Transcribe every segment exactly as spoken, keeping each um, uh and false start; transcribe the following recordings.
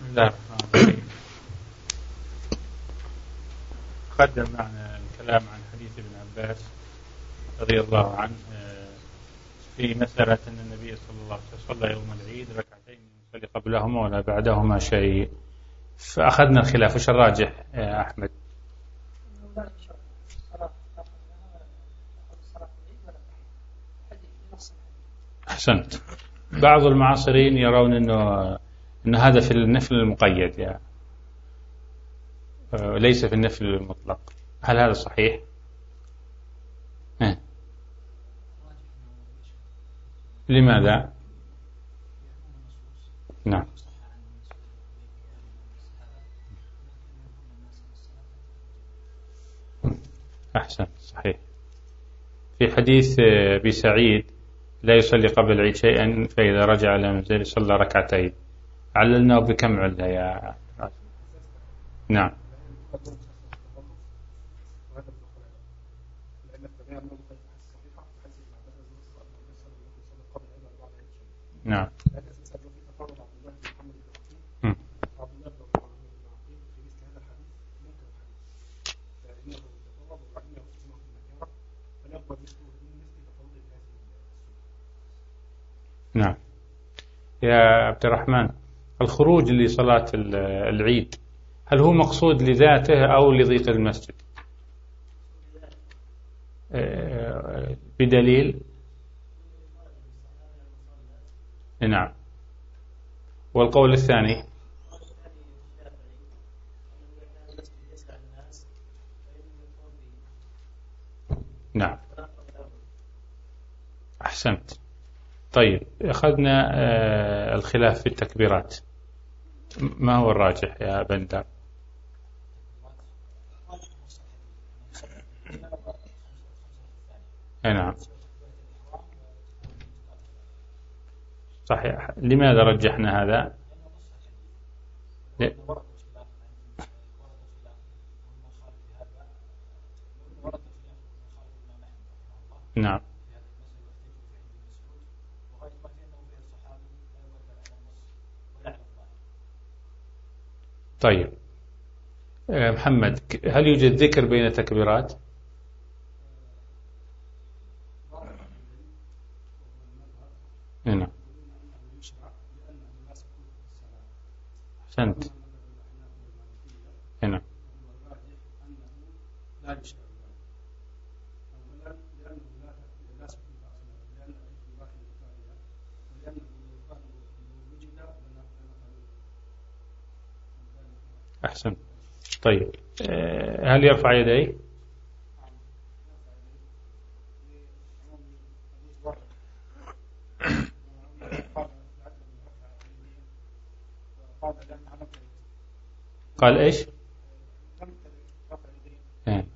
بسم الله الرحمن الرحيم. قدم معنا الكلام عن حديث ابن عباس رضي الله عنه في مسألة أن النبي صلى الله عليه وسلم صلى يوم العيد ركعتين يصلي قبلهما ولا بعدهما شيء، فأخذنا الخلاف. وش الراجح يا أحمد؟ أحسنت. بعض المعاصرين يرون أنه أن هذا في النفل المقيد، يعني ليس في النفل المطلق. هل هذا صحيح؟ اه. لماذا؟ نعم. أحسن، صحيح. في حديث أبي سعيد لا يصلي قبل العيد شيئا فإذا رجع إلى منزله صلى ركعتين. عللناه بكم علة يا نعم. نعم. نعم يا عبد الرحمن، الخروج لصلاة العيد هل هو مقصود لذاته أو لضيق المسجد؟ بدليل؟ نعم. والقول الثاني؟ نعم. أحسنت. طيب، أخذنا الخلاف في التكبيرات، ما هو الراجح يا بندر؟ نعم صحيح. لماذا رجحنا هذا؟ ل... نعم. طيب محمد، هل يوجد ذكر بين التكبيرات؟ نعم. أحسنت. نعم. أحسن. طيب، هل يرفع يديه؟ قال إيش؟ اه.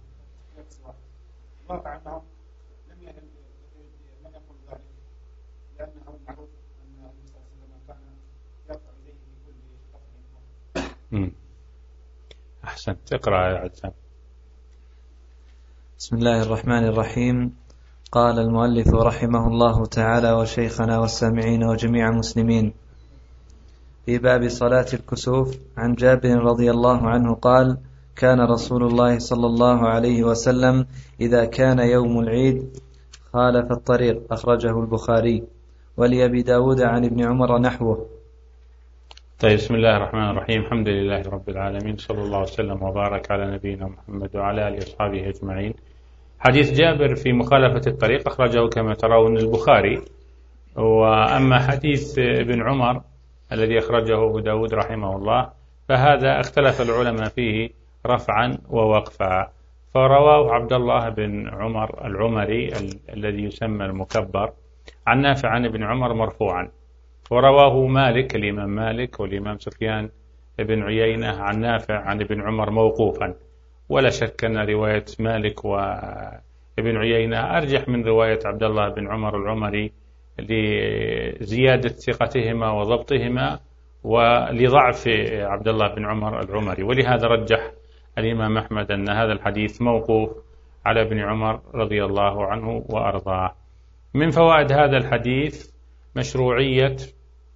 أحسنت. اقرأ يا عزام. بسم الله الرحمن الرحيم. قال المؤلف رحمه الله تعالى وشيخنا والسامعين وجميع المسلمين في باب صلاة الكسوف. عن جابر رضي الله عنه قال: كان رسول الله صلى الله عليه وسلم إذا كان يوم العيد خالف الطريق. أخرجه البخاري. ولأبي داود عن ابن عمر نحوه. طيب، بسم الله الرحمن الرحيم. الحمد لله رب العالمين، صلى الله وسلم وبارك على نبينا محمد وعلى آله وأصحابه أجمعين. حديث جابر في مخالفة الطريق أخرجه كما ترون البخاري. وأما حديث ابن عمر الذي أخرجه أبو داود رحمه الله فهذا اختلف العلماء فيه رفعا ووقفا. فرواه عبد الله بن عمر العمري الذي يسمى المكبر عن نافع عن ابن عمر مرفوعا، ورواه مالك الإمام مالك والإمام سفيان بن عيينة عن نافع عن ابن عمر موقوفا. ولا شك أن رواية مالك وابن عيينة أرجح من رواية عبد الله بن عمر العمري لزيادة ثقتهما وضبطهما ولضعف عبد الله بن عمر العمري. ولهذا رجح الإمام أحمد أن هذا الحديث موقوف على ابن عمر رضي الله عنه وأرضاه. من فوائد هذا الحديث مشروعية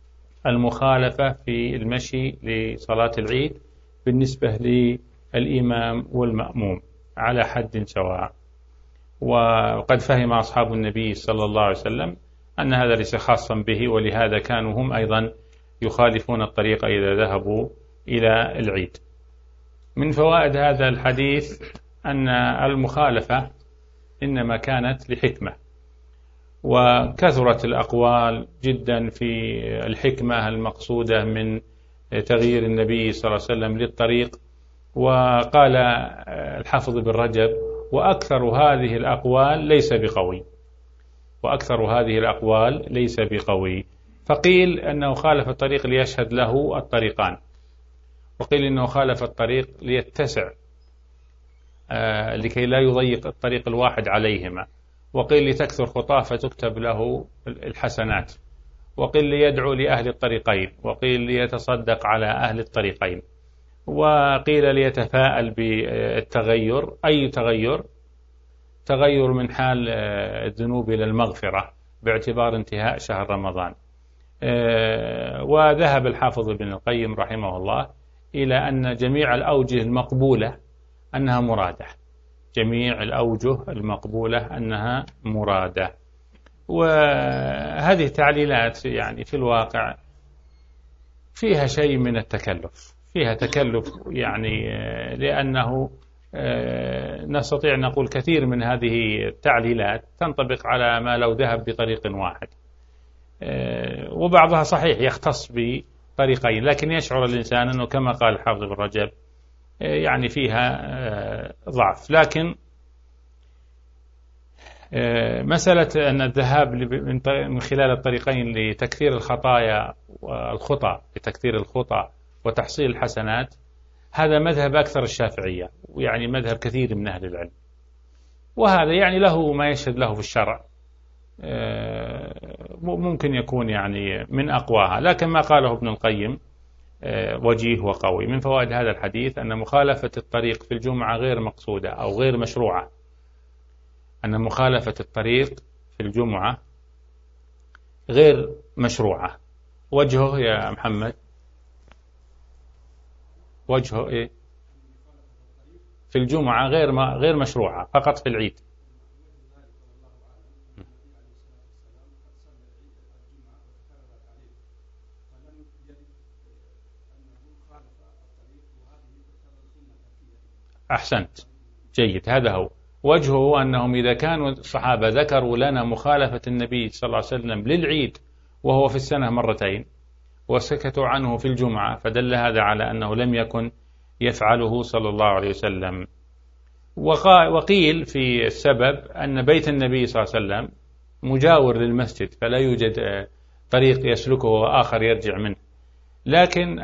المخالفة في المشي لصلاة العيد بالنسبة للإمام والمأموم على حد سواء. وقد فهم أصحاب النبي صلى الله عليه وسلم أن هذا ليس خاصا به، ولهذا كانوا هم أيضا يخالفون الطريق إذا ذهبوا إلى العيد. من فوائد هذا الحديث أن المخالفة إنما كانت لحكمة، وكثرت الأقوال جدا في الحكمة المقصودة من تغيير النبي صلى الله عليه وسلم للطريق. وقال الحافظ بن رجب: وأكثر هذه الأقوال ليس بقوي، وأكثر هذه الأقوال ليس بقوي. فقيل أنه خالف الطريق ليشهد له الطريقان، وقيل أنه خالف الطريق ليتسع آه لكي لا يضيق الطريق الواحد عليهما، وقيل لتكثر خطاه فتكتب له الحسنات، وقيل ليدعو لأهل الطريقين، وقيل ليتصدق على أهل الطريقين، وقيل ليتفاءل بالتغير. أي تغير؟ تغير من حال الذنوب إلى المغفرة باعتبار انتهاء شهر رمضان. وذهب الحافظ ابن القيم رحمه الله إلى أن جميع الأوجه المقبولة أنها مرادة، جميع الأوجه المقبولة أنها مرادة. وهذه التعليلات يعني في الواقع فيها شيء من التكلف، فيها تكلف يعني، لأنه نستطيع نقول كثير من هذه التعليلات تنطبق على ما لو ذهب بطريق واحد، وبعضها صحيح يختص بطريقين، لكن يشعر الإنسان أنه كما قال الحافظ بن رجب يعني فيها ضعف. لكن مسألة أن الذهاب من خلال الطريقين لتكثير الخطايا والخطأ لتكثير الخطأ وتحصيل الحسنات، هذا مذهب أكثر الشافعية، ويعني مذهب كثير من أهل العلم، وهذا يعني له ما يشهد له في الشرع، ممكن يكون يعني من أقواها. لكن ما قاله ابن القيم وجيه وقوي. من فوائد هذا الحديث أن مخالفة الطريق في الجمعة غير مقصودة أو غير مشروعة، أن مخالفة الطريق في الجمعة غير مشروعة. وجهه يا محمد، وجهه إيه؟ في الجمعة غير ما غير مشروعة، فقط في العيد. أحسنت، جيد، هذا هو وجهه. أنهم إذا كانوا الصحابة ذكروا لنا مخالفة النبي صلى الله عليه وسلم للعيد وهو في السنة مرتين، وسكتوا عنه في الجمعة، فدل هذا على أنه لم يكن يفعله صلى الله عليه وسلم. وقيل في السبب أن بيت النبي صلى الله عليه وسلم مجاور للمسجد، فلا يوجد طريق يسلكه وآخر يرجع منه. لكن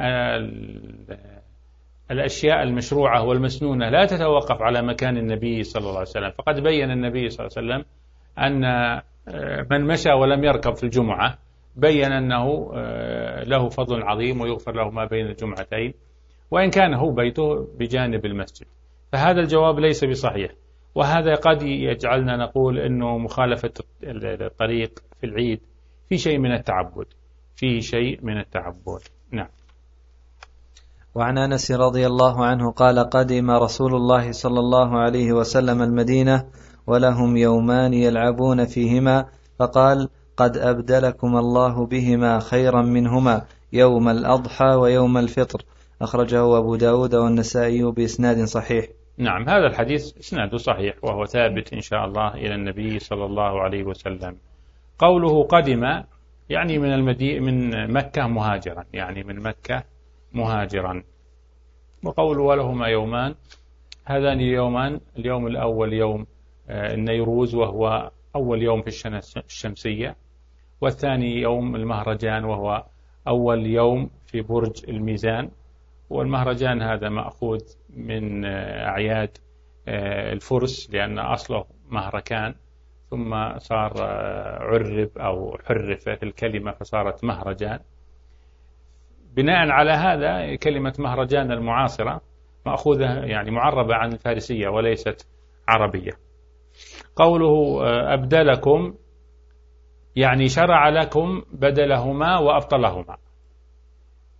الأشياء المشروعة والمسنونة لا تتوقف على مكان النبي صلى الله عليه وسلم، فقد بين النبي صلى الله عليه وسلم أن من مشى ولم يركب في الجمعة بين أنه له فضل عظيم ويغفر له ما بين الجمعتين، وإن كان هو بيته بجانب المسجد. فهذا الجواب ليس بصحيح، وهذا قد يجعلنا نقول أنه مخالفة الطريق في العيد في شيء من التعبد، في شيء من التعبد. نعم. وعن أنس رضي الله عنه قال: قدم رسول الله صلى الله عليه وسلم المدينة ولهم يومان يلعبون فيهما، فقال: قد أبدلكم الله بهما خيرا منهما، يوم الأضحى ويوم الفطر. أخرجه أبو داود والنسائي بإسناد صحيح. نعم، هذا الحديث إسناده صحيح وهو ثابت إن شاء الله إلى النبي صلى الله عليه وسلم. قوله قدم يعني من المدي من مكة مهاجرا، يعني من مكة مهاجرا. وقوله ولهما يومان، هذان اليومان، اليوم الأول يوم النيروز وهو أول يوم في السنة الشمسية، والثاني يوم المهرجان وهو أول يوم في برج الميزان. والمهرجان هذا مأخوذ من أعياد الفرس، لأن أصله مهركان ثم صار عرب أو حرف في الكلمة فصارت مهرجان. بناء على هذا كلمة مهرجان المعاصرة مأخوذة يعني معربة عن الفارسية وليست عربية. قوله أبدلكم يعني شرع لكم بدلهما وأبطلهما،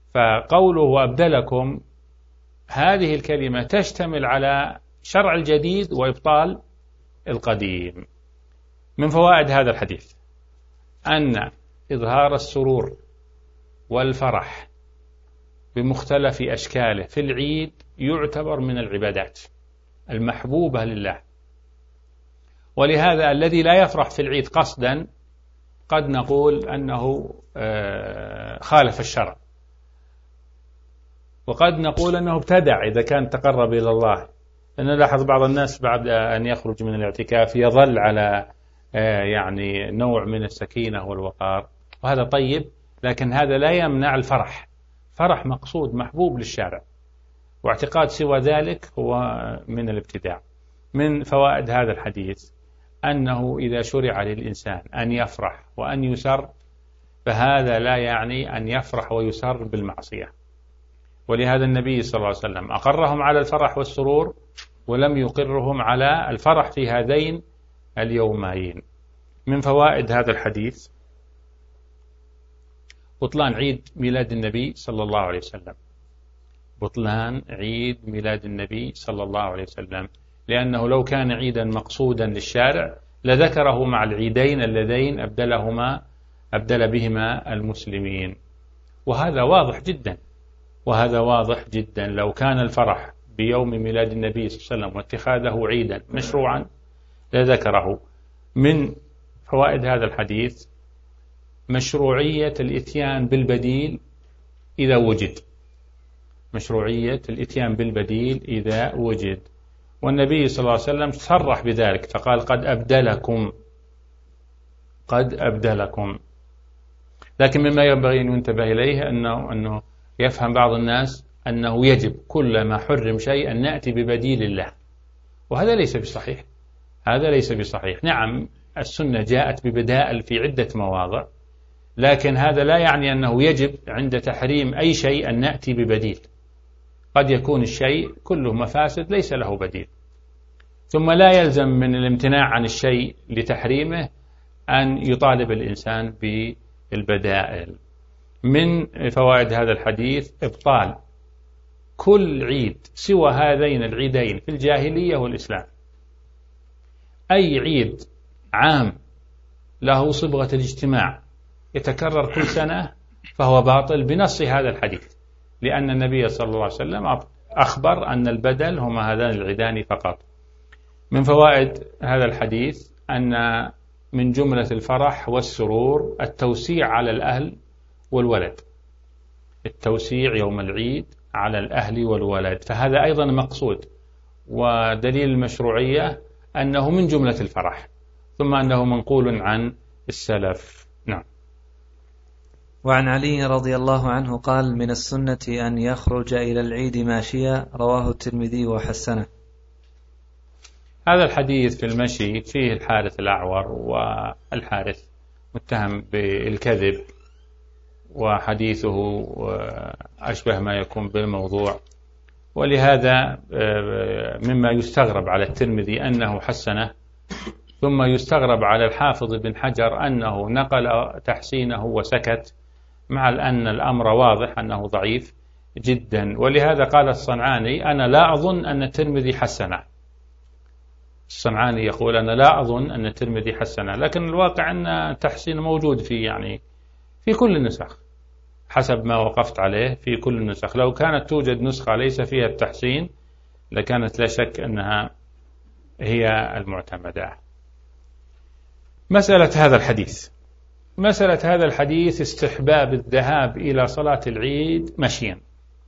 فقوله وأبدلكم هذه الكلمة تشتمل على شرع الجديد وإبطال القديم. من فوائد هذا الحديث أن إظهار السرور والفرح بمختلف أشكاله في العيد يعتبر من العبادات المحبوبة لله، ولهذا الذي لا يفرح في العيد قصدا قد نقول أنه خالف الشرع، وقد نقول أنه ابتدع إذا كان تقرب إلى الله. لأن نلاحظ بعض الناس بعد أن يخرج من الاعتكاف يظل على يعني نوع من السكينة والوقار، وهذا طيب، لكن هذا لا يمنع الفرح. فرح مقصود محبوب للشارع، واعتقاد سوى ذلك هو من الابتداع. من فوائد هذا الحديث أنه إذا شرع للإنسان أن يفرح وأن يسر فهذا لا يعني أن يفرح ويسر بالمعصية، ولهذا النبي صلى الله عليه وسلم أقرهم على الفرح والسرور ولم يقرهم على الفرح في هذين اليومين. من فوائد هذا الحديث بطلان عيد ميلاد النبي صلى الله عليه وسلم، بطلان عيد ميلاد النبي صلى الله عليه وسلم، لأنه لو كان عيدا مقصودا للشارع لذكره مع العيدين اللذين أبدلهما أبدل بهما المسلمين، وهذا واضح جدا وهذا واضح جدا. لو كان الفرح بيوم ميلاد النبي صلى الله عليه وسلم واتخاذه عيدا مشروعا لذكره. من فوائد هذا الحديث مشروعية الإتيان بالبديل إذا وجد، مشروعية الإتيان بالبديل إذا وجد، والنبي صلى الله عليه وسلم صرح بذلك فقال قد أبدلكم، قد أبدلكم. لكن مما ينبغي أن ينتبه إليه أنه, أنه يفهم بعض الناس أنه يجب كلما حرم شيء أن نأتي ببديل الله، وهذا ليس بصحيح، هذا ليس بصحيح. نعم السنة جاءت ببدائل في عدة مواضع، لكن هذا لا يعني أنه يجب عند تحريم أي شيء أن نأتي ببديل. قد يكون الشيء كله مفاسد ليس له بديل. ثم لا يلزم من الامتناع عن الشيء لتحريمه أن يطالب الإنسان بالبدائل. من فوائد هذا الحديث إبطال كل عيد سوى هذين العيدين في الجاهلية والإسلام. أي عيد عام له صبغة الاجتماع يتكرر كل سنة فهو باطل بنص هذا الحديث، لأن النبي صلى الله عليه وسلم أخبر أن البدل هما هذان العيدان فقط. من فوائد هذا الحديث أن من جملة الفرح والسرور التوسيع على الأهل والولد، التوسيع يوم العيد على الأهل والولد، فهذا أيضا مقصود، ودليل المشروعية أنه من جملة الفرح، ثم أنه منقول عن السلف. نعم. وعن علي رضي الله عنه قال من السنة أن يخرج إلى العيد ماشيا، رواه الترمذي وحسنه. هذا الحديث في المشي فيه الحارث الأعور، والحارث متهم بالكذب، وحديثه أشبه ما يكون بالموضوع، ولهذا مما يستغرب على الترمذي أنه حسنه، ثم يستغرب على الحافظ بن حجر أنه نقل تحسينه وسكت، مع أن الأمر واضح أنه ضعيف جدا. ولهذا قال الصنعاني أنا لا أظن أن الترمذي حسنه. الصنعاني يقول أنا لا أظن أن الترمذي حسنه، لكن الواقع أن التحسين موجود في يعني في كل النسخ حسب ما وقفت عليه، في كل النسخ. لو كانت توجد نسخة ليس فيها التحسين لكانت لا شك أنها هي المعتمدة. مسألة هذا الحديث مسألة هذا الحديث استحباب الذهاب إلى صلاة العيد مشيا،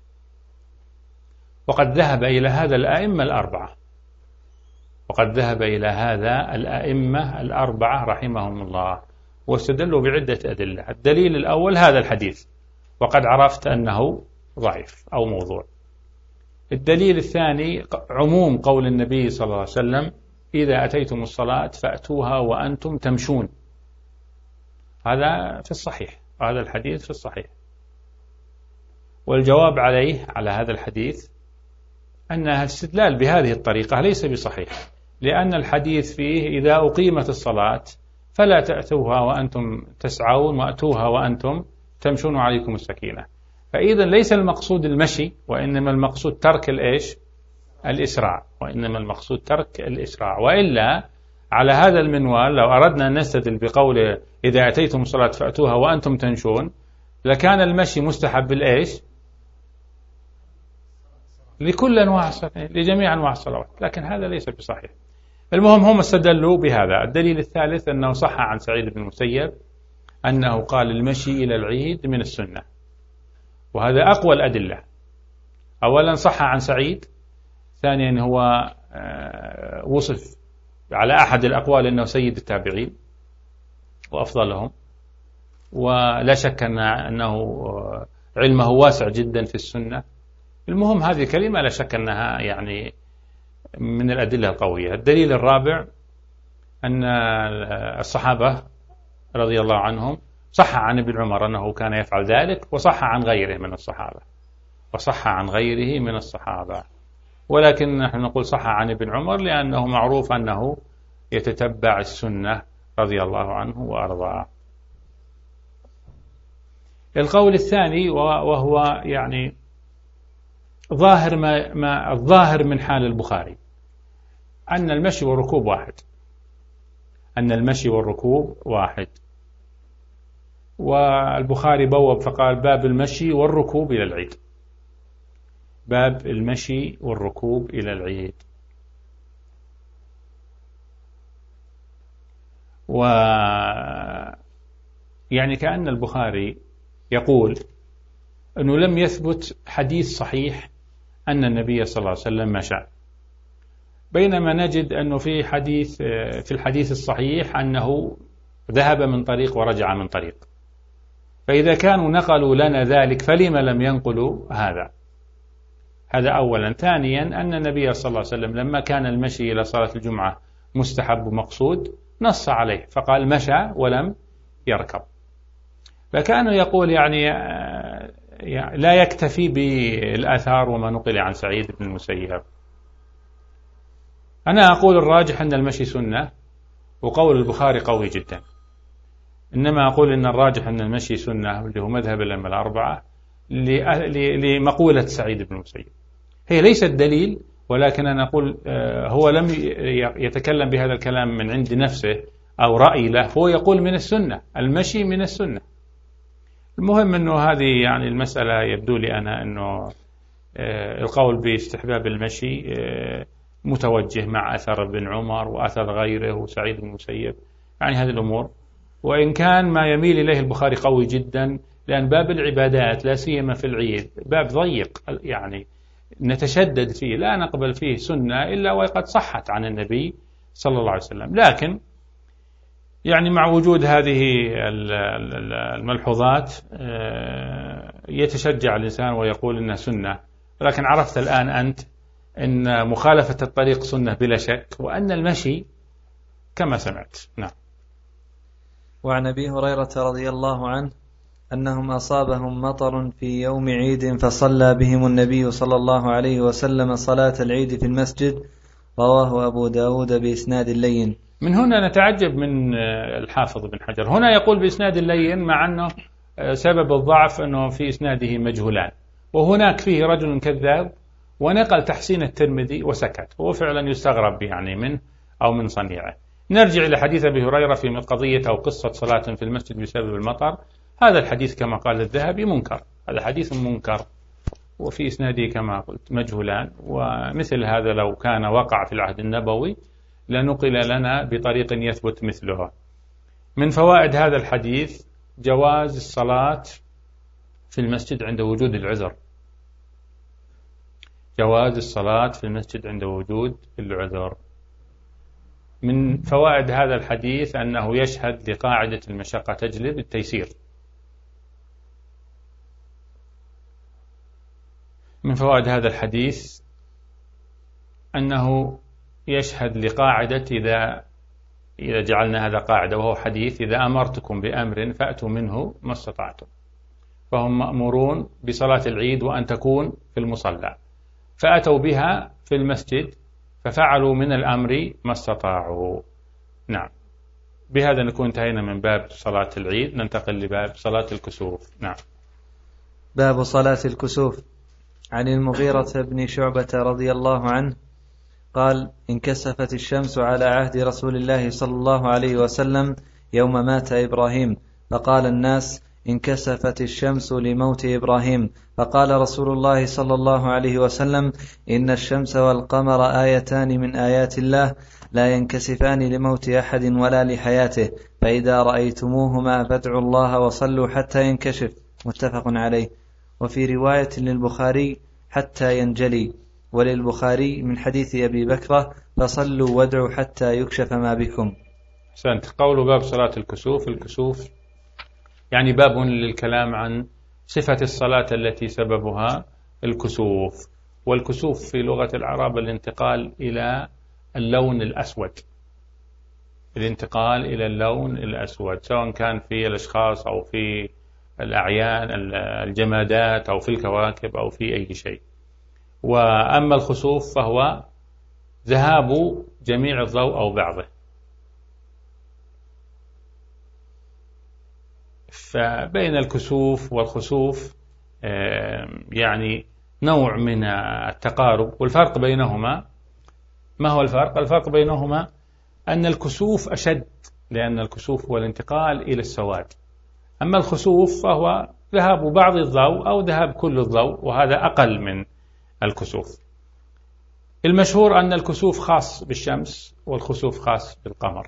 وقد ذهب إلى هذا الأئمة الأربعة وقد ذهب إلى هذا الأئمة الأربعة رحمهم الله، واستدلوا بعدة أدلة. الدليل الأول هذا الحديث، وقد عرفت أنه ضعيف أو موضوع. الدليل الثاني عموم قول النبي صلى الله عليه وسلم إذا أتيتم الصلاة فأتوها وأنتم تمشون، هذا في الصحيح، هذا الحديث في الصحيح. والجواب عليه على هذا الحديث أن الاستدلال بهذه الطريقة ليس بصحيح، لأن الحديث فيه إذا أقيمت الصلاة فلا تأتوها وأنتم تسعون وأتوها وأنتم تمشون عليكم السكينة. فإذا ليس المقصود المشي، وإنما المقصود ترك الإيش؟ الإسراع، وإنما المقصود ترك الإسراع. وإلا على هذا المنوال لو أردنا أن نستدل بقوله إذا أتيتم الصلاة فأتوها وأنتم تنشون، لكان المشي مستحب بالإيش؟ لكل أنواع الصلاة، لجميع أنواع الصلوات، لكن هذا ليس بصحيح. المهم هم استدلوا بهذا. الدليل الثالث أنه صح عن سعيد بن المسيب أنه قال المشي إلى العيد من السنة، وهذا أقوى الأدلة. أولا صح عن سعيد، ثانيا هو وصف على أحد الأقوال أنه سيد التابعين وأفضلهم، ولا شك أنه علمه واسع جدا في السنة. المهم هذه الكلمة لا شك أنها يعني من الأدلة القوية. الدليل الرابع أن الصحابة رضي الله عنهم صح عن ابن عمر أنه كان يفعل ذلك، وصح عن غيره من الصحابة، وصح عن غيره من الصحابة، ولكن نحن نقول صح عن ابن عمر لأنه معروف أنه يتتبع السنة رضي الله عنه وأرضاه. القول الثاني وهو يعني ظاهر ما, ما الظاهر من حال البخاري أن المشي والركوب واحد، أن المشي والركوب واحد. والبخاري بوب فقال باب المشي والركوب إلى العيد، باب المشي والركوب إلى العيد. و يعني كأن البخاري يقول أنه لم يثبت حديث صحيح أن النبي صلى الله عليه وسلم مشى، بينما نجد أنه في حديث في الحديث الصحيح أنه ذهب من طريق ورجع من طريق. فإذا كانوا نقلوا لنا ذلك فلما لم ينقلوا هذا؟ هذا أولا. ثانيا أن النبي صلى الله عليه وسلم لما كان المشي إلى صلاة الجمعة مستحب ومقصود نص عليه فقال مشى ولم يركب. فكانوا يقول يعني لا يكتفي بالآثار وما نقل عن سعيد بن المسيب. أنا أقول الراجح أن المشي سنة، وقول البخاري قوي جدا، إنما أقول أن الراجح أن المشي سنة اللي هو مذهب الأئمة الأربعة لمقولة سعيد بن المسيب. هي ليست دليل، ولكن أنا أقول هو لم يتكلم بهذا الكلام من عند نفسه أو رأي له، هو يقول من السنة، المشي من السنة. المهم أنه هذه يعني المسألة يبدو لي أنا أنه القول باستحباب المشي متوجه مع أثر ابن عمر وأثر غيره وسعيد بن المسيب، يعني هذه الأمور. وإن كان ما يميل إليه البخاري قوي جدا، لأن باب العبادات لا سيما في العيد باب ضيق، يعني نتشدد فيه، لا نقبل فيه سنة إلا وقد صحت عن النبي صلى الله عليه وسلم. لكن يعني مع وجود هذه الملحوظات يتشجع الإنسان ويقول إنها سنة. لكن عرفت الآن أنت أن مخالفة الطريق سنة بلا شك، وأن المشي كما سمعت. نعم. وعن أبي هريرة رضي الله عنه أنهم أصابهم مطر في يوم عيد فصلى بهم النبي صلى الله عليه وسلم صلاة العيد في المسجد، رواه أبو داود بإسناد لين. من هنا نتعجب من الحافظ بن حجر، هنا يقول بإسناد لين مع أنه سبب الضعف أنه في إسناده مجهولان، وهناك فيه رجل كذاب، ونقل تحسين الترمذي وسكت، هو فعلا يستغرب يعني منه أو من صنيعه. نرجع إلى حديث أبي هريرة في قضية أو قصة صلاة في المسجد بسبب المطر. هذا الحديث كما قال الذهبي منكر، هذا حديث منكر، وفي إسناده كما قلت مجهولان. ومثل هذا لو كان وقع في العهد النبوي لنقل لنا بطريق يثبت مثله. من فوائد هذا الحديث جواز الصلاة في المسجد عند وجود العذر، جواز الصلاة في المسجد عند وجود العذر. من فوائد هذا الحديث أنه يشهد لقاعدة المشقة تجلب التيسير. من فوائد هذا الحديث أنه يشهد لقاعدة إذا إذا جعلنا هذا قاعدة، وهو حديث إذا أمرتكم بأمر فأتوا منه ما استطعتم، فهم مأمورون بصلاة العيد وأن تكون في المصلى، فأتوا بها في المسجد ففعلوا من الأمر ما استطاعوا. نعم. بهذا نكون انتهينا من باب صلاة العيد، ننتقل لباب صلاة الكسوف. نعم. باب صلاة الكسوف. عن المغيرة بن شعبة رضي الله عنه قال: انكسفت الشمس على عهد رسول الله صلى الله عليه وسلم يوم مات إبراهيم، فقال الناس: انكسفت الشمس لموت إبراهيم، فقال رسول الله صلى الله عليه وسلم: إن الشمس والقمر آيتان من آيات الله لا ينكسفان لموت أحد ولا لحياته، فإذا رأيتموهما فادعوا الله وصلوا حتى ينكشف. متفق عليه. وفي رواية للبخاري: حتى ينجلي، وللبخاري من حديث أبي بكرة: فصلوا وادعوا حتى يكشف ما بكم. أحسنت. قول باب صلاة الكسوف. الكسوف يعني باب للكلام عن صفة الصلاة التي سببها الكسوف. والكسوف في لغة العرب الانتقال إلى اللون الأسود، الانتقال إلى اللون الأسود، سواء كان في الأشخاص أو في الأعيان الجمادات أو في الكواكب أو في أي شيء. وأما الخسوف فهو ذهاب جميع الضوء أو بعضه. فبين الكسوف والخسوف يعني نوع من التقارب. والفرق بينهما، ما هو الفرق؟ الفرق بينهما أن الكسوف أشد، لأن الكسوف هو الانتقال إلى السواد، أما الخسوف فهو ذهاب بعض الضوء أو ذهاب كل الضوء، وهذا أقل من الكسوف. المشهور أن الكسوف خاص بالشمس والخسوف خاص بالقمر،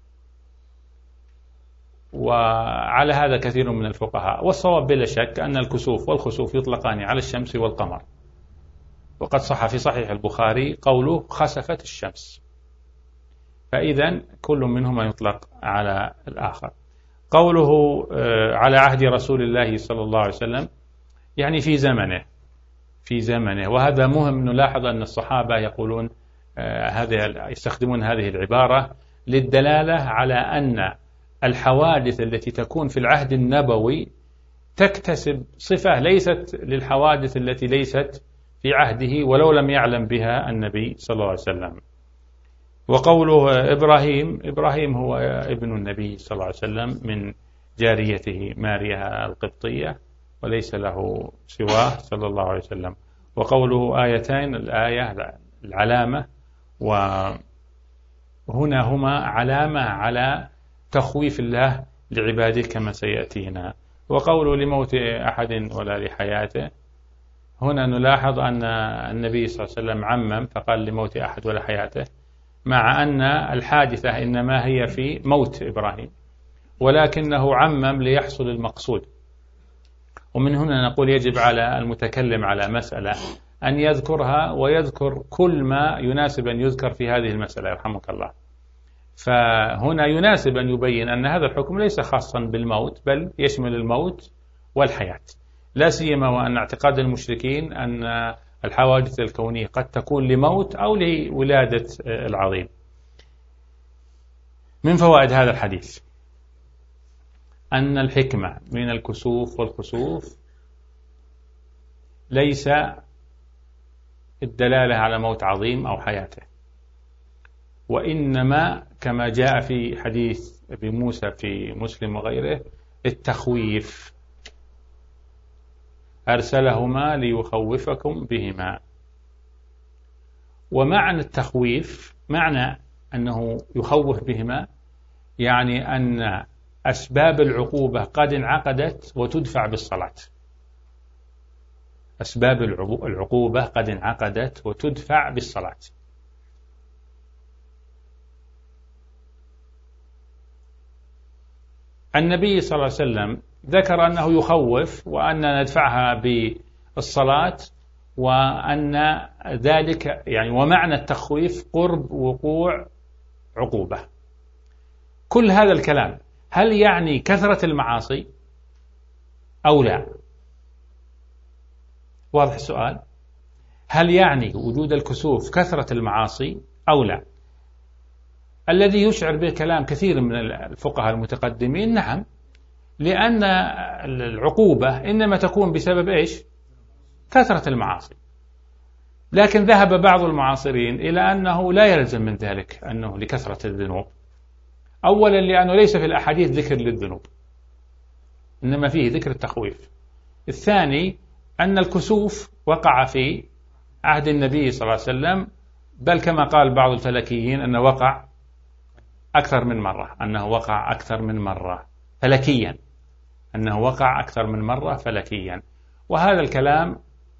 وعلى هذا كثير من الفقهاء. والصواب بلا شك أن الكسوف والخسوف يطلقان على الشمس والقمر، وقد صح في صحيح البخاري قوله: خسفت الشمس، فإذا كل منهما يطلق على الآخر. قوله على عهد رسول الله صلى الله عليه وسلم يعني في زمنه في زمنه وهذا مهم. نلاحظ أن الصحابة يقولون هذا، يستخدمون هذه العبارة للدلالة على أن الحوادث التي تكون في العهد النبوي تكتسب صفة ليست للحوادث التي ليست في عهده ولو لم يعلم بها النبي صلى الله عليه وسلم. وقوله إبراهيم، إبراهيم هو ابن النبي صلى الله عليه وسلم من جاريته ماريا القبطية، وليس له سواه صلى الله عليه وسلم. وقوله آيتين، الآية العلامة، وهنا هما علامة على تخويف الله لعباده كما سيأتينا. وقوله لموت أحد ولا لحياته، هنا نلاحظ أن النبي صلى الله عليه وسلم عمم فقال لموت أحد ولا حياته، مع أن الحادثة إنما هي في موت إبراهيم، ولكنه عمم ليحصل المقصود. ومن هنا نقول يجب على المتكلم على مسألة أن يذكرها ويذكر كل ما يناسب أن يذكر في هذه المسألة يرحمك الله. فهنا يناسب أن يبين أن هذا الحكم ليس خاصا بالموت، بل يشمل الموت والحياة، لا سيما وأن اعتقاد المشركين أن الحوادث الكونية قد تكون لموت أو لولادة العظيم. من فوائد هذا الحديث أن الحكمة من الكسوف والخسوف ليس الدلالة على موت عظيم أو حياته، وإنما كما جاء في حديث أبي موسى في مسلم وغيره التخويف، أرسلهما ليخوفكم بهما. ومعنى التخويف معنى أنه يخوف بهما، يعني أن أسباب العقوبة قد انعقدت وتدفع بالصلاة. أسباب العقوبة قد انعقدت وتدفع بالصلاة. النبي صلى الله عليه وسلم ذكر أنه يخوف وأن ندفعها بالصلاة، وأن ذلك يعني ومعنى التخويف قرب وقوع عقوبة. كل هذا الكلام هل يعني كثرة المعاصي أو لا؟ واضح السؤال؟ هل يعني وجود الكسوف كثرة المعاصي أو لا؟ الذي يشعر به كلام كثير من الفقهاء المتقدمين نعم، لأن العقوبة إنما تكون بسبب إيش؟ كثرة المعاصي. لكن ذهب بعض المعاصرين إلى أنه لا يلزم من ذلك أنه لكثرة الذنوب. أولا لأنه ليس في الأحاديث ذكر للذنوب، إنما فيه ذكر التخويف. الثاني أن الكسوف وقع في عهد النبي صلى الله عليه وسلم، بل كما قال بعض الفلكيين أنه وقع أكثر من مرة أنه وقع أكثر من مرة فلكيا أنه وقع أكثر من مرة فلكيا وهذا الكلام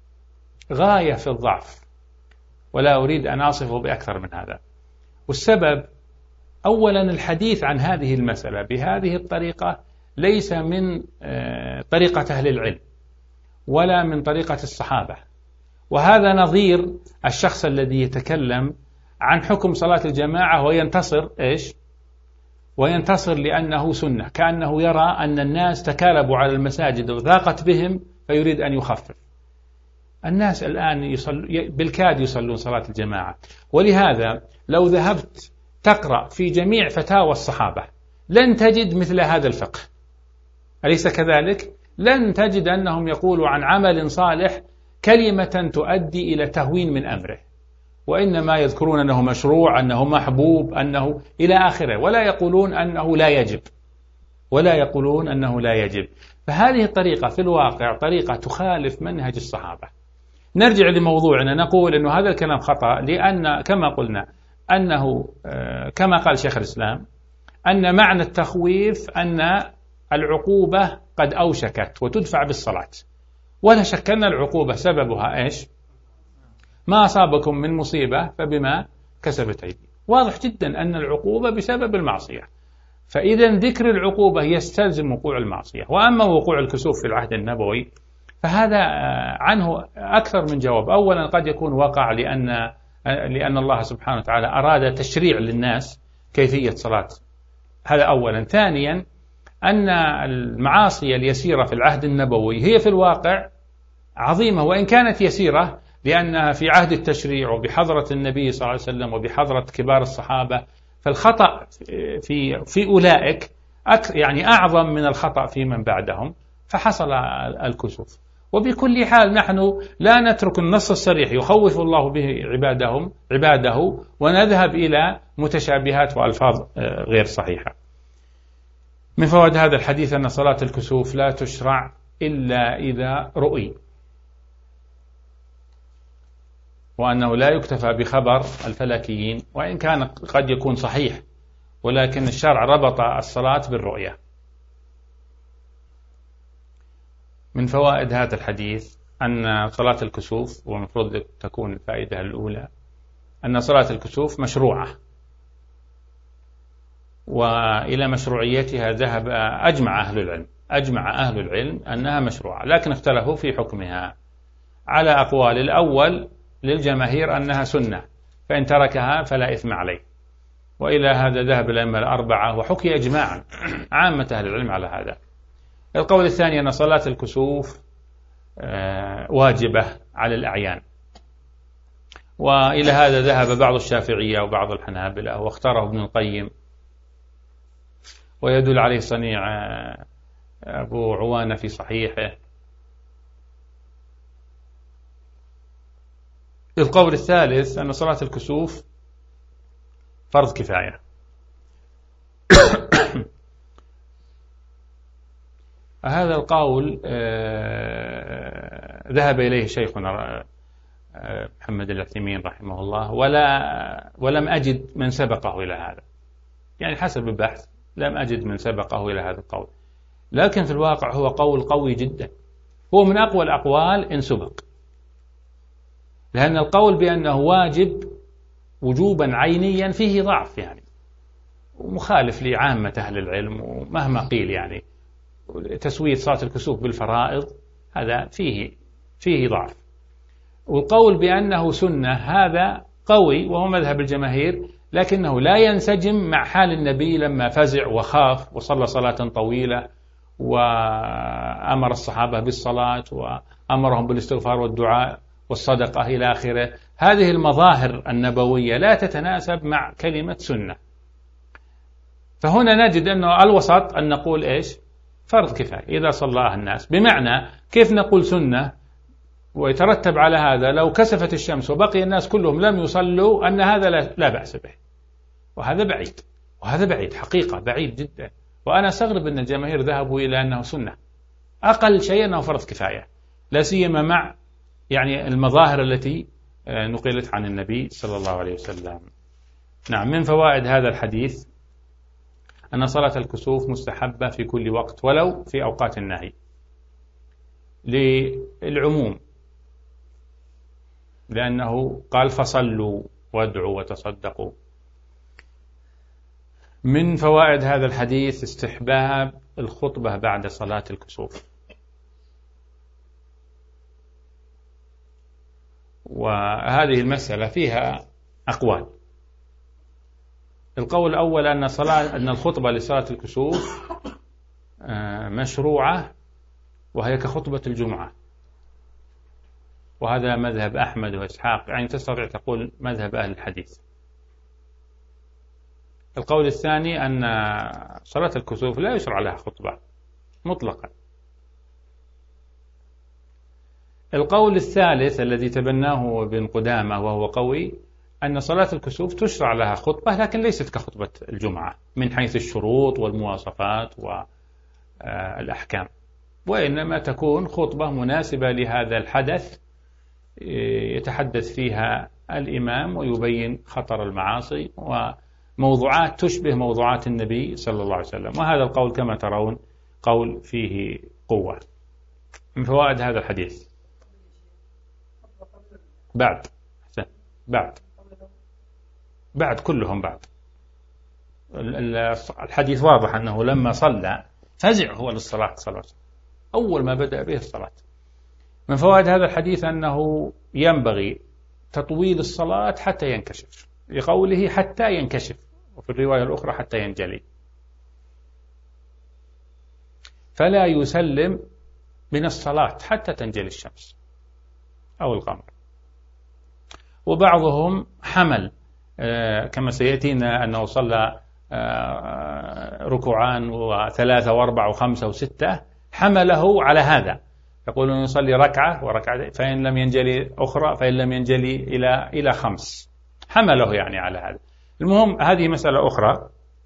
غاية في الضعف ولا أريد أن أصفه بأكثر من هذا. والسبب أولا الحديث عن هذه المسألة بهذه الطريقة ليس من طريقة أهل العلم ولا من طريقة الصحابة، وهذا نظير الشخص الذي يتكلم عن حكم صلاة الجماعة وينتصر إيش؟ وينتصر لأنه سنة، كأنه يرى أن الناس تكالبوا على المساجد وضاقت بهم فيريد أن يخفف. الناس الآن يصل بالكاد يصلون صلاة الجماعة، ولهذا لو ذهبت تقرأ في جميع فتاوى الصحابة لن تجد مثل هذا الفقه، أليس كذلك؟ لن تجد أنهم يقولوا عن عمل صالح كلمة تؤدي إلى تهوين من أمره، وإنما يذكرون أنه مشروع، أنه محبوب، أنه إلى آخره، ولا يقولون أنه لا يجب ولا يقولون أنه لا يجب. فهذه الطريقة في الواقع طريقة تخالف منهج الصحابة. نرجع لموضوعنا، نقول أنه هذا الكلام خطأ، لأن كما قلنا أنه كما قال شيخ الإسلام أن معنى التخويف أن العقوبة قد أوشكت وتدفع بالصلاة، ولا شك أن العقوبة سببها إيش؟ ما أصابكم من مصيبة فبما كسبت أيديكم. واضح جدا أن العقوبة بسبب المعصية، فإذا ذكر العقوبة يستلزم وقوع المعصية. وأما وقوع الكسوف في العهد النبوي فهذا عنه أكثر من جواب. أولا قد يكون وقع لأن لأن الله سبحانه وتعالى أراد تشريع للناس كيفية صلاة، هذا أولا. ثانيا أن المعاصي اليسيرة في العهد النبوي هي في الواقع عظيمة وإن كانت يسيرة، لأنها في عهد التشريع وبحضرة النبي صلى الله عليه وسلم وبحضرة كبار الصحابة، فالخطأ في في أولئك يعني أعظم من الخطأ في من بعدهم، فحصل الكسوف. وبكل حال نحن لا نترك النص الصريح يخوف الله به عبادهم عباده ونذهب إلى متشابهات وألفاظ غير صحيحة. من فوائد هذا الحديث أن صلاة الكسوف لا تشرع إلا إذا رؤي، وأنه لا يكتفى بخبر الفلكيين وإن كان قد يكون صحيح، ولكن الشرع ربط الصلاة بالرؤية. من فوائد هذا الحديث أن صلاة الكسوف، ومفروض تكون الفائدة الأولى، أن صلاة الكسوف مشروعة، وإلى مشروعيتها ذهب أجمع أهل العلم أجمع أهل العلم أنها مشروعة، لكن اختلفوا في حكمها على أقوال. الأول للجماهير أنها سنة، فإن تركها فلا إثم عليه، وإلى هذا ذهب الأئمة الأربعة وحكي إجماعا عامة أهل العلم على هذا. القول الثاني أن صلاة الكسوف واجبة على الأعيان، وإلى هذا ذهب بعض الشافعية وبعض الحنابلة واختاره ابن القيم، ويدل عليه صنيع أبو عوانة في صحيحه. القول الثالث أن صلاة الكسوف فرض كفاية. هذا القول ذهب إليه شيخنا محمد العثيمين رحمه الله، ولا ولم أجد من سبقه إلى هذا، يعني حسب البحث لم أجد من سبقه إلى هذا القول، لكن في الواقع هو قول قوي جدا، هو من أقوى الأقوال إن سبق، لأن القول بأنه واجب وجوبا عينيا فيه ضعف يعني، ومخالف لعامة أهل العلم، ومهما قيل يعني تسوية صلاة الكسوف بالفرائض هذا فيه فيه ضعف. والقول بأنه سنة هذا قوي وهو مذهب الجماهير، لكنه لا ينسجم مع حال النبي لما فزع وخاف وصلى صلاة طويلة وأمر الصحابة بالصلاة وأمرهم بالاستغفار والدعاء والصدقة إلى آخره. هذه المظاهر النبوية لا تتناسب مع كلمة سنة، فهنا نجد أنه الوسط أن نقول إيش؟ فرض كفاية إذا صلاه الناس. بمعنى كيف نقول سنة ويترتب على هذا لو كسفت الشمس وبقي الناس كلهم لم يصلوا أن هذا لا بأس به، وهذا بعيد، وهذا بعيد حقيقة بعيد جدا. وأنا أستغرب أن الجماهير ذهبوا إلى أنه سنة، أقل شيء أنه فرض كفاية، لا سيما مع يعني المظاهر التي نقلت عن النبي صلى الله عليه وسلم. نعم، من فوائد هذا الحديث أن صلاة الكسوف مستحبة في كل وقت ولو في أوقات النهي للعموم، لأنه قال فصلوا وادعوا وتصدقوا. من فوائد هذا الحديث استحباب الخطبة بعد صلاة الكسوف، وهذه المسألة فيها أقوال. القول الأول أن صلاة أن الخطبة لصلاة الكسوف مشروعة وهي كخطبة الجمعة، وهذا مذهب أحمد وإسحاق، يعني تستطيع تقول مذهب أهل الحديث. القول الثاني أن صلاة الكسوف لا يشرع لها خطبة مطلقا. القول الثالث الذي تبناه ابن قدامة وهو قوي أن صلاة الكسوف تشرع لها خطبة لكن ليست كخطبة الجمعة من حيث الشروط والمواصفات والأحكام، وإنما تكون خطبة مناسبة لهذا الحدث يتحدث فيها الإمام ويبين خطر المعاصي وموضوعات تشبه موضوعات النبي صلى الله عليه وسلم. وهذا القول كما ترون قول فيه قوة. من فوائد هذا الحديث بعد بعد بعد كلهم بعد الحديث واضح أنه لما صلى فزع هو للصلاة صلاة أول ما بدأ به الصلاة. من فوائد هذا الحديث أنه ينبغي تطويل الصلاة حتى ينكشف، لقوله حتى ينكشف، وفي الرواية الأخرى حتى ينجلي، فلا يسلم من الصلاة حتى تنجلي الشمس أو القمر. وبعضهم حمل كما سيأتينا أنه صلى ركوعان وثلاثة وأربعة وخمسة وستة، حمله على هذا، يقولون يصلي ركعة وركعة فإن لم ينجلي أخرى فإن لم ينجلي إلى إلى خمس، حمله يعني على هذا. المهم هذه مسألة أخرى.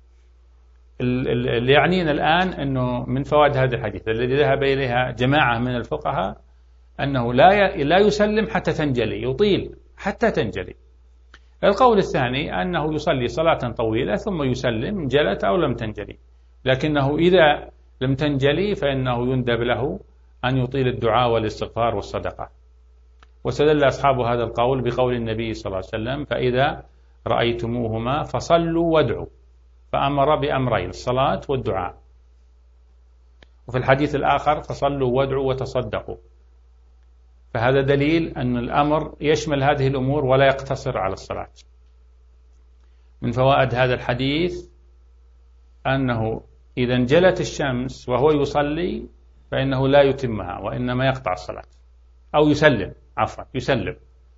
اللي يعنينا الآن أنه من فوائد هذا الحديث الذي ذهب إليها جماعة من الفقهاء أنه لا لا يسلم حتى تنجلي، يطيل حتى تنجلي. القول الثاني أنه يصلي صلاة طويلة ثم يسلم جلت أو لم تنجلي، لكنه إذا لم تنجلي فإنه يندب له أن يطيل الدعاء والاستغفار والصدقة. واستدل أصحاب هذا القول بقول النبي صلى الله عليه وسلم فإذا رأيتموهما فصلوا وادعوا، فأمر بأمرين الصلاة والدعاء. وفي الحديث الآخر فصلوا وادعوا وتصدقوا، فهذا دليل أن الأمر يشمل هذه الأمور ولا يقتصر على الصلاة. من فوائد هذا الحديث أنه إذا انجلت الشمس وهو يصلي فإنه لا يتمها وإنما يقطع الصلاة أو يسلم، عفوا يسلم.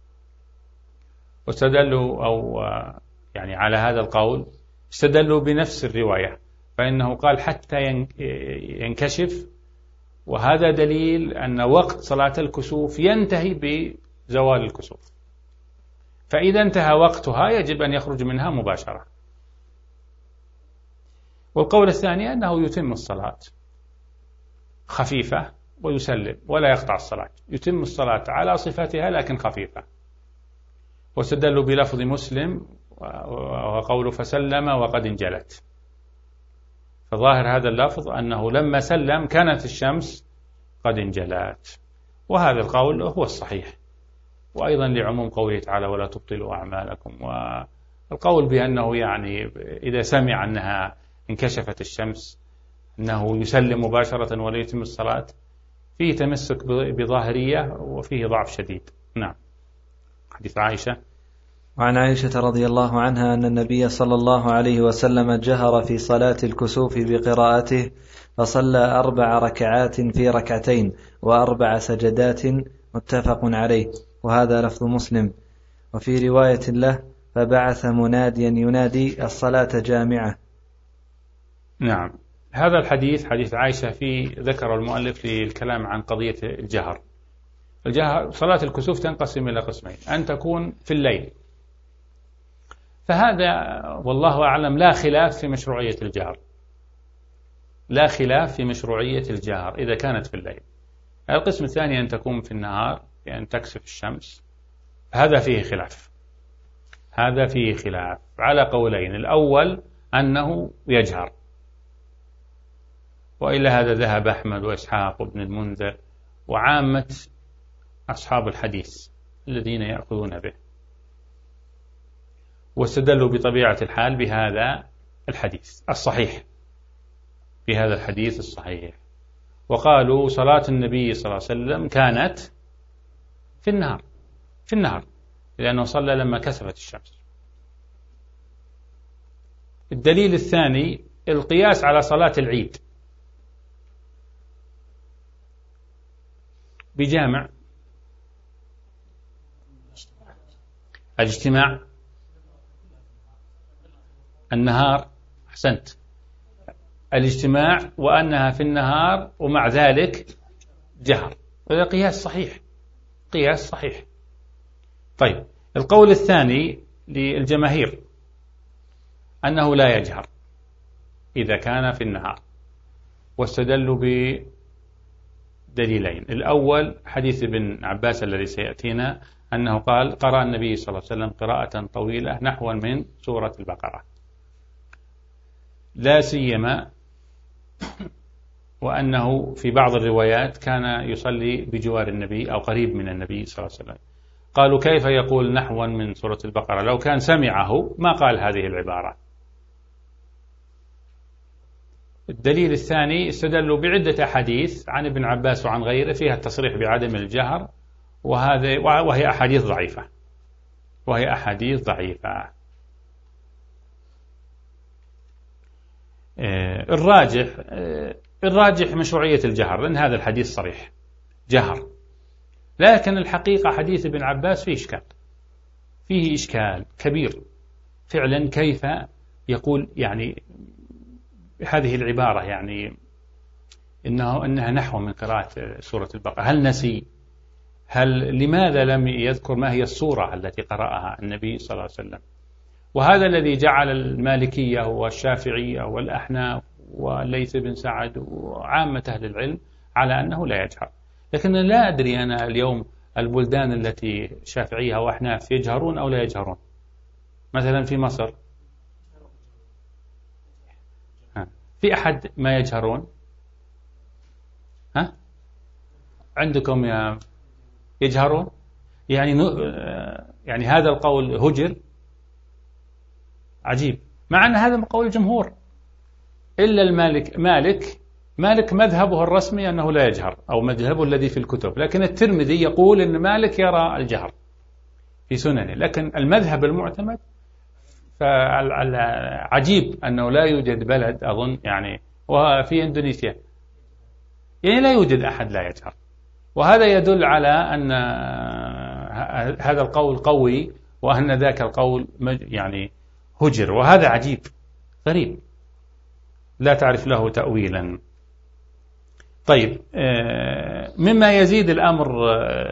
واستدلوا أو يعني على هذا القول استدلوا بنفس الرواية، فإنه قال حتى ينكشف، وهذا دليل أن وقت صلاة الكسوف ينتهي بزوال الكسوف، فإذا انتهى وقتها يجب أن يخرج منها مباشرة. والقول الثاني أنه يتم الصلاة خفيفة ويسلم ولا يقطع الصلاة، يتم الصلاة على صفتها لكن خفيفة. واستدلوا بلفظ مسلم وقوله فسلم وقد انجلت، فظاهر هذا اللفظ أنه لما سلم كانت الشمس قد انجلت، وهذا القول هو الصحيح. وأيضا لعموم قوله تعالى ولا تبطلوا أعمالكم، والقول بأنه يعني إذا سمع أنها انكشفت الشمس أنه يسلم مباشرة ولا يتم الصلاة فيه تمسك بظاهرية وفيه ضعف شديد. نعم. حديث عائشة. وعن عائشة رضي الله عنها أن النبي صلى الله عليه وسلم جهر في صلاة الكسوف بقراءته، فصلى أربع ركعات في ركعتين وأربع سجدات، متفق عليه، وهذا لفظ مسلم. وفي رواية له فبعث مناديا ينادي الصلاة جامعة. نعم. هذا الحديث حديث عائشة في ذكر المؤلف للكلام عن قضية الجهر. الجهر صلاة الكسوف تنقسم إلى قسمين، أن تكون في الليل، فهذا والله أعلم لا خلاف في مشروعية الجهر، لا خلاف في مشروعية الجهر إذا كانت في الليل. القسم الثاني أن تكون في النهار بأن تكسف الشمس، هذا فيه خلاف، هذا فيه خلاف على قولين. الأول أنه يجهر، وإلى هذا ذهب أحمد وإسحاق وابن المنذر وعامة أصحاب الحديث الذين يأخذون به، واستدلوا بطبيعة الحال بهذا الحديث الصحيح، بهذا الحديث الصحيح، وقالوا صلاة النبي صلى الله عليه وسلم كانت في النهار، في النهار لأنه صلى لما كسفت الشمس. الدليل الثاني القياس على صلاة العيد بجامع الاجتماع النهار، أحسنت، الاجتماع وأنها في النهار ومع ذلك جهر، هذا قياس صحيح، قياس صحيح. طيب القول الثاني للجماهير أنه لا يجهر إذا كان في النهار، واستدلوا بدليلين. الأول حديث ابن عباس الذي سيأتينا أنه قال قرأ النبي صلى الله عليه وسلم قراءة طويلة نحو من سورة البقرة، لا سيما وأنه في بعض الروايات كان يصلي بجوار النبي أو قريب من النبي صلى الله عليه وسلم. قالوا كيف يقول نحوا من سورة البقرة؟ لو كان سمعه ما قال هذه العبارة. الدليل الثاني استدلوا بعدة أحاديث عن ابن عباس وعن غيره فيها التصريح بعدم الجهر، وهذه وهي أحاديث ضعيفة، وهي أحاديث ضعيفة. الراجح الراجح مشروعية الجهر، لأن هذا الحديث صريح جهر، لكن الحقيقة حديث ابن عباس فيه إشكال، فيه إشكال كبير فعلا. كيف يقول يعني هذه العبارة، يعني إنه إنها نحو من قراءة سورة البقرة؟ هل نسي؟ هل لماذا لم يذكر ما هي السورة التي قرأها النبي صلى الله عليه وسلم؟ وهذا الذي جعل المالكية والشافعية والأحناف والليث بن سعد وعامة أهل العلم على أنه لا يجهر. لكن لا أدري أنا اليوم البلدان التي شافعية وأحناف يجهرون أو لا يجهرون. مثلا في مصر ها. في أحد ما يجهرون؟ ها؟ عندكم يا يجهرون؟ يعني يعني هذا القول هجر، عجيب، مع أن هذا قول الجمهور إلا المالك. مالك مالك مذهبه الرسمي أنه لا يجهر، أو مذهبه الذي في الكتب، لكن الترمذي يقول أن مالك يرى الجهر في سننه. لكن المذهب المعتمد فعجيب أنه لا يوجد بلد أظن يعني، وفي إندونيسيا يعني لا يوجد أحد لا يجهر، وهذا يدل على أن هذا القول قوي وأن ذاك القول يعني هجر، وهذا عجيب غريب لا تعرف له تأويلا. طيب مما يزيد الأمر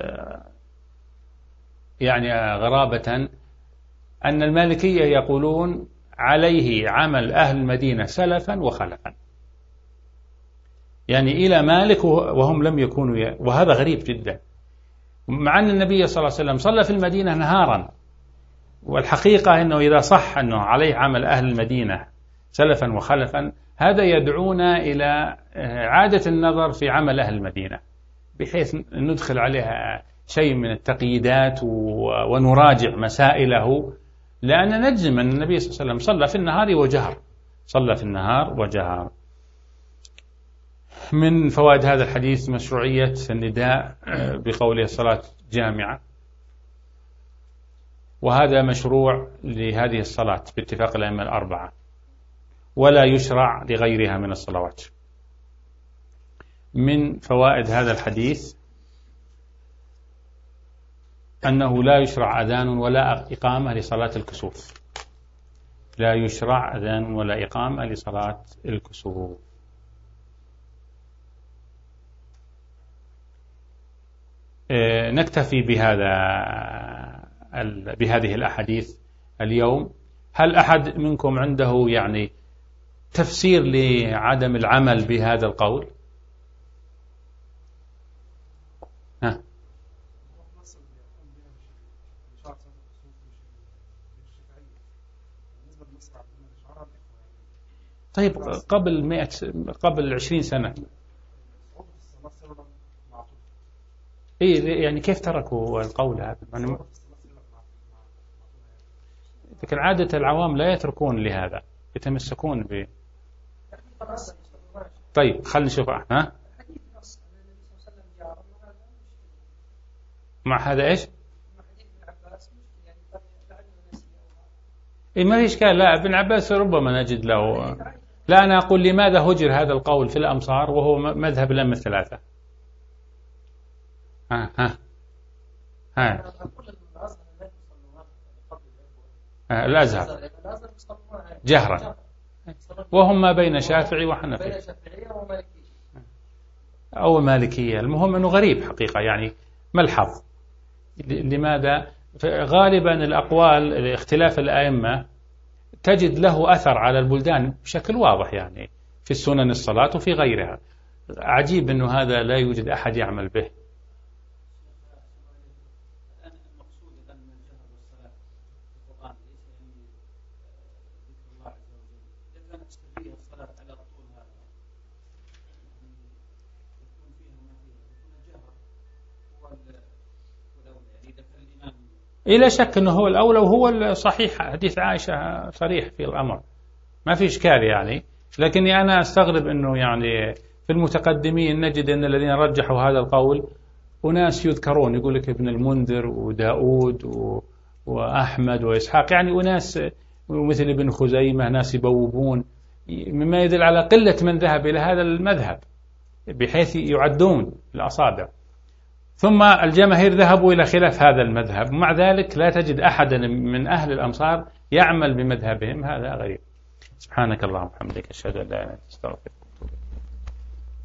يعني غرابة أن المالكية يقولون عليه عمل أهل المدينة سلفا وخلفا، يعني إلى مالك وهم لم يكونوا، وهذا غريب جدا، مع أن النبي صلى الله عليه وسلم صلى في المدينة نهارا. والحقيقة أنه إذا صح أنه عليه عمل أهل المدينة سلفا وخلفا، هذا يدعونا إلى عادة النظر في عمل أهل المدينة، بحيث ندخل عليها شيء من التقييدات ونراجع مسائله، لأن نجزم أن النبي صلى الله عليه وسلم صلى في النهار وجهر، صلى في النهار وجهر. من فوائد هذا الحديث مشروعية النداء بقوله الصلاة جامعة، وهذا مشروع لهذه الصلاة باتفاق الأئمة الأربعة، ولا يشرع لغيرها من الصلوات. من فوائد هذا الحديث أنه لا يشرع أذان ولا إقامة لصلاة الكسوف، لا يشرع أذان ولا إقامة لصلاة الكسوف. نكتفي بهذا بهذه الأحاديث اليوم. هل أحد منكم عنده يعني تفسير لعدم العمل بهذا القول؟ ها. طيب قبل مئة قبل عشرين سنة إيه يعني كيف تركوا القول هذا؟ يعني لكن عادة العوام لا يتركون لهذا، يتمسكون ب. طيب خلينا نشوف ها مع هذا إيش؟ إيه ما في إشكال. لا ابن عباس ربما نجد له. لا أنا أقول لماذا هجر هذا القول في الأمصار وهو مذهب الأئمة الثلاثة؟ ها ها ها الأزهر جهرا، وهم ما بين شافعي وحنفي أو مالكية. المهم أنه غريب حقيقة، يعني ملحظ. لماذا؟ غالبا الأقوال اختلاف الأئمة تجد له أثر على البلدان بشكل واضح، يعني في السنن الصلاة وفي غيرها. عجيب أنه هذا لا يوجد أحد يعمل به. إلا شك أنه هو الأولى وهو الصحيح. حديث عائشة صريح في الأمر، ما في إشكال يعني. لكني أنا أستغرب أنه يعني في المتقدمين نجد أن الذين رجحوا هذا القول أناس يذكرون، يقول لك ابن المنذر وداود وأحمد وإسحاق، يعني أناس مثل ابن خزيمة، ناس يبوبون، مما يدل على قلة من ذهب إلى هذا المذهب بحيث يعدون الأصابع. ثم الجماهير ذهبوا إلى خلاف هذا المذهب، ومع ذلك لا تجد أحدا من أهل الأمصار يعمل بمذهبهم. هذا غريب. سبحانك اللهم وبحمدك أشهد أن لا إله إلا أنت أستغفرك.